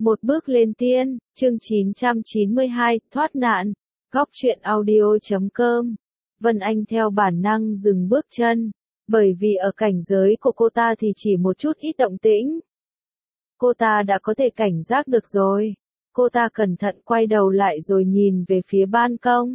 Một bước lên tiên, chương 992, thoát nạn. Góc truyện audio.com. Vân Anh theo bản năng dừng bước chân, bởi vì ở cảnh giới của cô ta thì chỉ một chút ít động tĩnh. Cô ta đã có thể cảnh giác được rồi. Cô ta cẩn thận quay đầu lại rồi nhìn về phía ban công.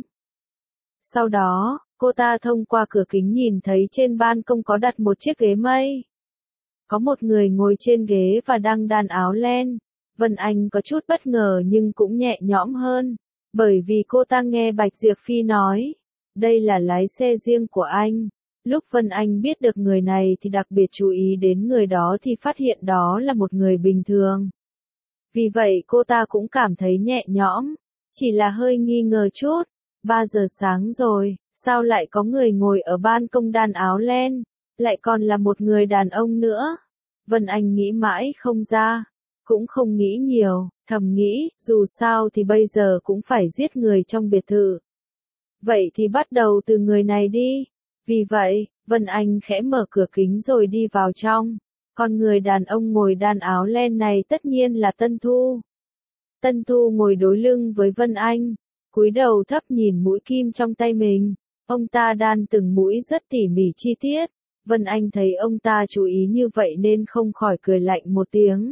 Sau đó, cô ta thông qua cửa kính nhìn thấy trên ban công có đặt một chiếc ghế mây. Có một người ngồi trên ghế và đang đan áo len. Vân Anh có chút bất ngờ nhưng cũng nhẹ nhõm hơn, bởi vì cô ta nghe Bạch Diệp Phi nói, đây là lái xe riêng của anh. Lúc Vân Anh biết được người này thì đặc biệt chú ý đến người đó thì phát hiện đó là một người bình thường. Vì vậy cô ta cũng cảm thấy nhẹ nhõm, chỉ là hơi nghi ngờ chút. 3 giờ sáng rồi, sao lại có người ngồi ở ban công đan áo len, lại còn là một người đàn ông nữa. Vân Anh nghĩ mãi không ra, cũng không nghĩ nhiều, thầm nghĩ, dù sao thì bây giờ cũng phải giết người trong biệt thự. Vậy thì bắt đầu từ người này đi. Vì vậy, Vân Anh khẽ mở cửa kính rồi đi vào trong. Còn người đàn ông ngồi đan áo len này tất nhiên là Tân Thu. Tân Thu ngồi đối lưng với Vân Anh, cúi đầu thấp nhìn mũi kim trong tay mình. Ông ta đan từng mũi rất tỉ mỉ chi tiết. Vân Anh thấy ông ta chú ý như vậy nên không khỏi cười lạnh một tiếng.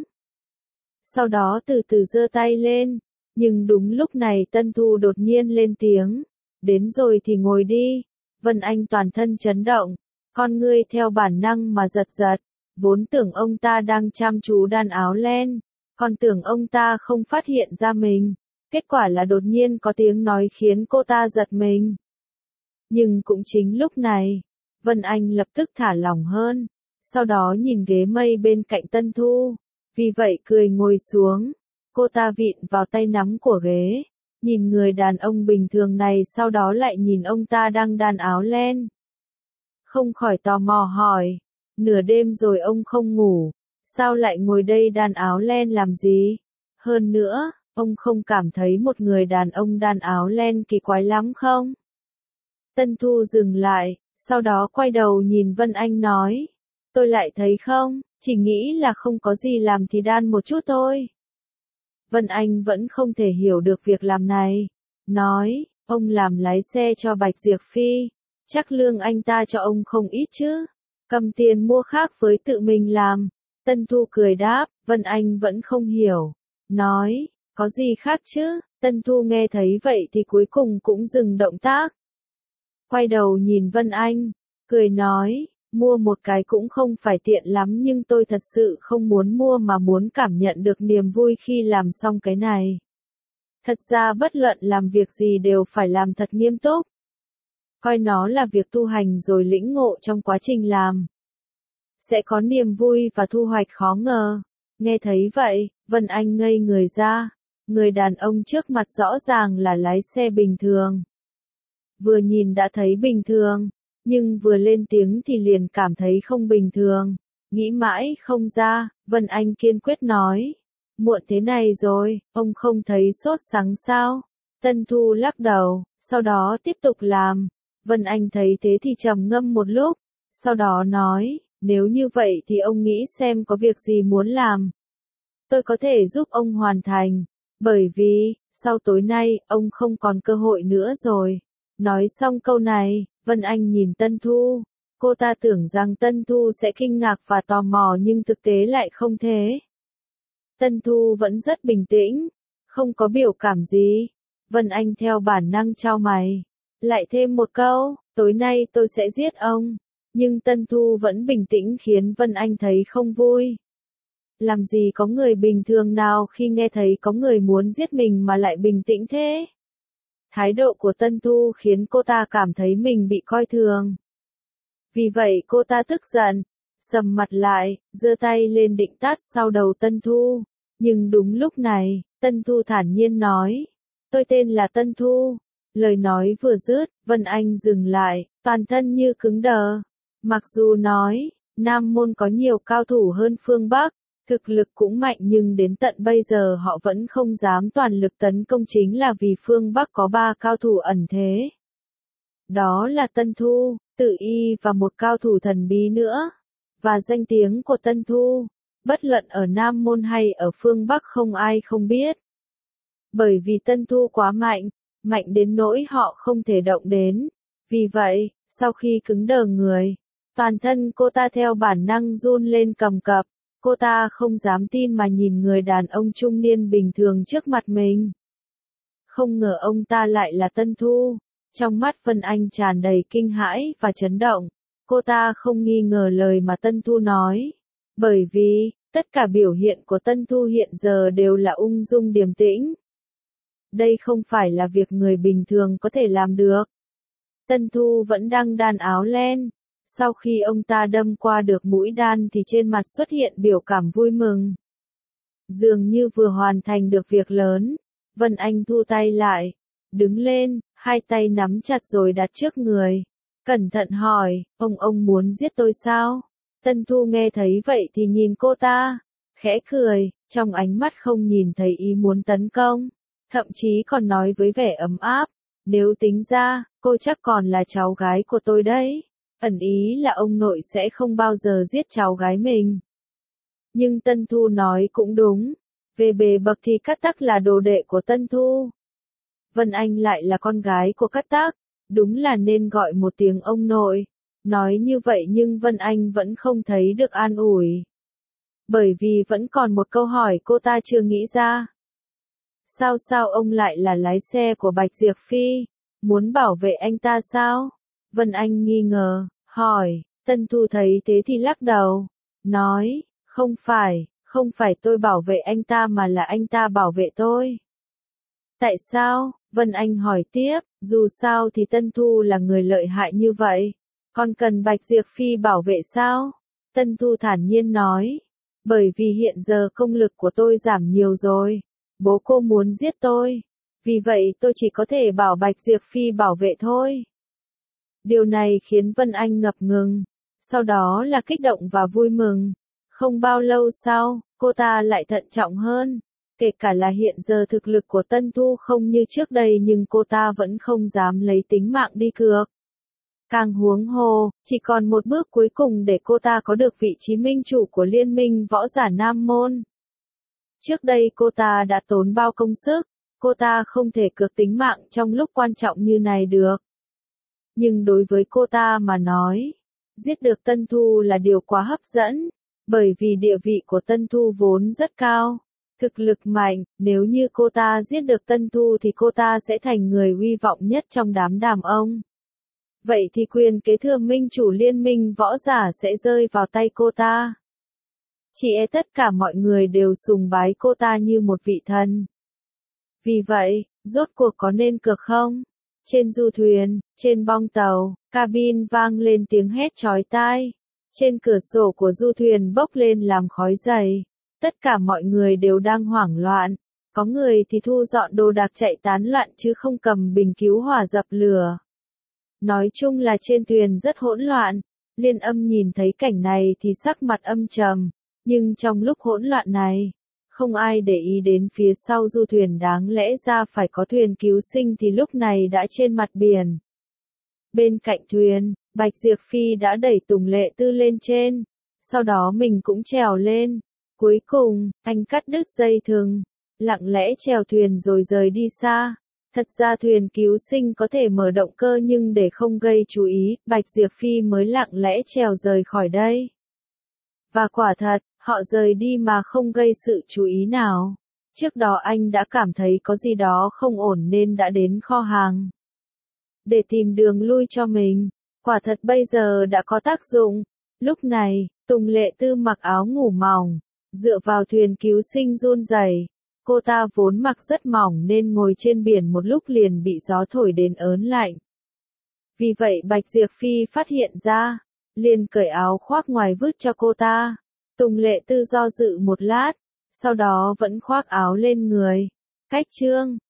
Sau đó từ từ giơ tay lên, nhưng đúng lúc này Tân Thu đột nhiên lên tiếng, đến rồi thì ngồi đi. Vân Anh toàn thân chấn động, con ngươi theo bản năng mà giật giật, vốn tưởng ông ta đang chăm chú đan áo len, còn tưởng ông ta không phát hiện ra mình, kết quả là đột nhiên có tiếng nói khiến cô ta giật mình. Nhưng cũng chính lúc này, Vân Anh lập tức thả lỏng hơn, sau đó nhìn ghế mây bên cạnh Tân Thu. Vì vậy cười ngồi xuống, cô ta vịn vào tay nắm của ghế, nhìn người đàn ông bình thường này sau đó lại nhìn ông ta đang đan áo len. Không khỏi tò mò hỏi, nửa đêm rồi ông không ngủ, sao lại ngồi đây đan áo len làm gì? Hơn nữa, ông không cảm thấy một người đàn ông đan áo len kỳ quái lắm không? Tân Thu dừng lại, sau đó quay đầu nhìn Vân Anh nói, tôi lại thấy không? Chỉ nghĩ là không có gì làm thì đan một chút thôi. Vân Anh vẫn không thể hiểu được việc làm này. Nói, ông làm lái xe cho Bạch Diệp Phi. Chắc lương anh ta cho ông không ít chứ. Cầm tiền mua khác với tự mình làm. Tân Thu cười đáp, Vân Anh vẫn không hiểu. Nói, có gì khác chứ? Tân Thu nghe thấy vậy thì cuối cùng cũng dừng động tác. Quay đầu nhìn Vân Anh, cười nói, mua một cái cũng không phải tiện lắm nhưng tôi thật sự không muốn mua mà muốn cảm nhận được niềm vui khi làm xong cái này. Thật ra bất luận làm việc gì đều phải làm thật nghiêm túc. Coi nó là việc tu hành rồi lĩnh ngộ trong quá trình làm. Sẽ có niềm vui và thu hoạch khó ngờ. Nghe thấy vậy, Vân Anh ngây người ra. Người đàn ông trước mặt rõ ràng là lái xe bình thường. Vừa nhìn đã thấy bình thường. Nhưng vừa lên tiếng thì liền cảm thấy không bình thường. Nghĩ mãi không ra, Vân Anh kiên quyết nói. Muộn thế này rồi, ông không thấy sốt sắng sao? Tân Thu lắc đầu, sau đó tiếp tục làm. Vân Anh thấy thế thì trầm ngâm một lúc, sau đó nói, nếu như vậy thì ông nghĩ xem có việc gì muốn làm. Tôi có thể giúp ông hoàn thành, bởi vì, sau tối nay, ông không còn cơ hội nữa rồi. Nói xong câu này, Vân Anh nhìn Tân Thu, cô ta tưởng rằng Tân Thu sẽ kinh ngạc và tò mò nhưng thực tế lại không thế. Tân Thu vẫn rất bình tĩnh, không có biểu cảm gì. Vân Anh theo bản năng chau mày, lại thêm một câu, tối nay tôi sẽ giết ông. Nhưng Tân Thu vẫn bình tĩnh khiến Vân Anh thấy không vui. Làm gì có người bình thường nào khi nghe thấy có người muốn giết mình mà lại bình tĩnh thế? Thái độ của Tân Thu khiến cô ta cảm thấy mình bị coi thường. Vì vậy cô ta tức giận, sầm mặt lại, giơ tay lên định tát sau đầu Tân Thu. Nhưng đúng lúc này, Tân Thu thản nhiên nói, tôi tên là Tân Thu. Lời nói vừa dứt, Vân Anh dừng lại, toàn thân như cứng đờ. Mặc dù nói, Nam Môn có nhiều cao thủ hơn phương Bắc, thực lực cũng mạnh nhưng đến tận bây giờ họ vẫn không dám toàn lực tấn công chính là vì phương Bắc có 3 cao thủ ẩn thế. Đó là Tân Thu, Tự Y và một cao thủ thần bí nữa. Và danh tiếng của Tân Thu, Bất luận ở Nam Môn hay ở phương Bắc không ai không biết. Bởi vì Tân Thu quá mạnh, mạnh đến nỗi họ không thể động đến. Vì vậy, sau khi cứng đờ người, toàn thân cô ta theo bản năng run lên cầm cập. Cô ta không dám tin mà nhìn người đàn ông trung niên bình thường trước mặt mình. Không ngờ ông ta lại là Tân Thu. Trong mắt Vân Anh tràn đầy kinh hãi và chấn động. Cô ta không nghi ngờ lời mà Tân Thu nói. Bởi vì, tất cả biểu hiện của Tân Thu hiện giờ đều là ung dung điềm tĩnh. Đây không phải là việc người bình thường có thể làm được. Tân Thu vẫn đang đan áo len. Sau khi ông ta đâm qua được mũi đan thì trên mặt xuất hiện biểu cảm vui mừng. Dường như vừa hoàn thành được việc lớn. Vân Anh thu tay lại. Đứng lên, hai tay nắm chặt rồi đặt trước người. Cẩn thận hỏi, ông muốn giết tôi sao? Tân Thu nghe thấy vậy thì nhìn cô ta. Khẽ cười, trong ánh mắt không nhìn thấy ý muốn tấn công. Thậm chí còn nói với vẻ ấm áp. Nếu tính ra, cô chắc còn là cháu gái của tôi đấy. Ẩn ý là ông nội sẽ không bao giờ giết cháu gái mình. Nhưng Tân Thu nói cũng đúng. Về bề bậc thì Cát Tắc là đồ đệ của Tân Thu. Vân Anh lại là con gái của Cát Tắc. Đúng là nên gọi một tiếng ông nội. Nói như vậy nhưng Vân Anh vẫn không thấy được an ủi. Bởi vì vẫn còn một câu hỏi cô ta chưa nghĩ ra. Sao ông lại là lái xe của Bạch Diệp Phi? Muốn bảo vệ anh ta sao? Vân Anh nghi ngờ, hỏi. Tân Thu thấy thế thì lắc đầu. Nói, không phải tôi bảo vệ anh ta mà là anh ta bảo vệ tôi. Tại sao? Vân Anh hỏi tiếp, dù sao thì Tân Thu là người lợi hại như vậy. Còn cần Bạch Diệp Phi bảo vệ sao? Tân Thu thản nhiên nói. Bởi vì hiện giờ công lực của tôi giảm nhiều rồi. Bố cô muốn giết tôi. Vì vậy tôi chỉ có thể bảo Bạch Diệp Phi bảo vệ thôi. Điều này khiến Vân Anh ngập ngừng. Sau đó là kích động và vui mừng. Không bao lâu sau, cô ta lại thận trọng hơn. Kể cả là hiện giờ thực lực của Tân Thu không như trước đây nhưng cô ta vẫn không dám lấy tính mạng đi cược. Càng huống hồ, chỉ còn một bước cuối cùng để cô ta có được vị trí minh chủ của Liên minh võ giả Nam Môn. Trước đây cô ta đã tốn bao công sức, cô ta không thể cược tính mạng trong lúc quan trọng như này được. Nhưng đối với cô ta mà nói, giết được Tân Thu là điều quá hấp dẫn, bởi vì địa vị của Tân Thu vốn rất cao. Thực lực mạnh, nếu như cô ta giết được Tân Thu thì cô ta sẽ thành người uy vọng nhất trong đám đàn ông. Vậy thì quyền kế thừa minh chủ liên minh võ giả sẽ rơi vào tay cô ta. Chỉ e tất cả mọi người đều sùng bái cô ta như một vị thần. Vì vậy, rốt cuộc có nên cược không? Trên du thuyền, trên bong tàu, cabin vang lên tiếng hét chói tai. Trên cửa sổ của du thuyền bốc lên làm khói dày. Tất cả mọi người đều đang hoảng loạn. Có người thì thu dọn đồ đạc chạy tán loạn chứ không cầm bình cứu hỏa dập lửa. Nói chung là trên thuyền rất hỗn loạn. Liên Âm nhìn thấy cảnh này thì sắc mặt âm trầm. Nhưng trong lúc hỗn loạn này, không ai để ý đến phía sau du thuyền đáng lẽ ra phải có thuyền cứu sinh thì lúc này đã trên mặt biển. Bên cạnh thuyền, Bạch Diệp Phi đã đẩy Tùng Lệ Tư lên trên. Sau đó mình cũng trèo lên. Cuối cùng, anh cắt đứt dây thừng, lặng lẽ chèo thuyền rồi rời đi xa. Thật ra thuyền cứu sinh có thể mở động cơ nhưng để không gây chú ý, Bạch Diệp Phi mới lặng lẽ chèo rời khỏi đây. Và quả thật, họ rời đi mà không gây sự chú ý nào. Trước đó anh đã cảm thấy có gì đó không ổn nên đã đến kho hàng để tìm đường lui cho mình. Quả thật bây giờ đã có tác dụng. Lúc này, Tùng Lệ Tư mặc áo ngủ mỏng, dựa vào thuyền cứu sinh run rẩy. Cô ta vốn mặc rất mỏng nên ngồi trên biển một lúc liền bị gió thổi đến ớn lạnh. Vì vậy Bạch Diệp Phi phát hiện ra, liền cởi áo khoác ngoài vứt cho cô ta. Tùng Lệ Tư do dự một lát, sau đó vẫn khoác áo lên người. Cách chương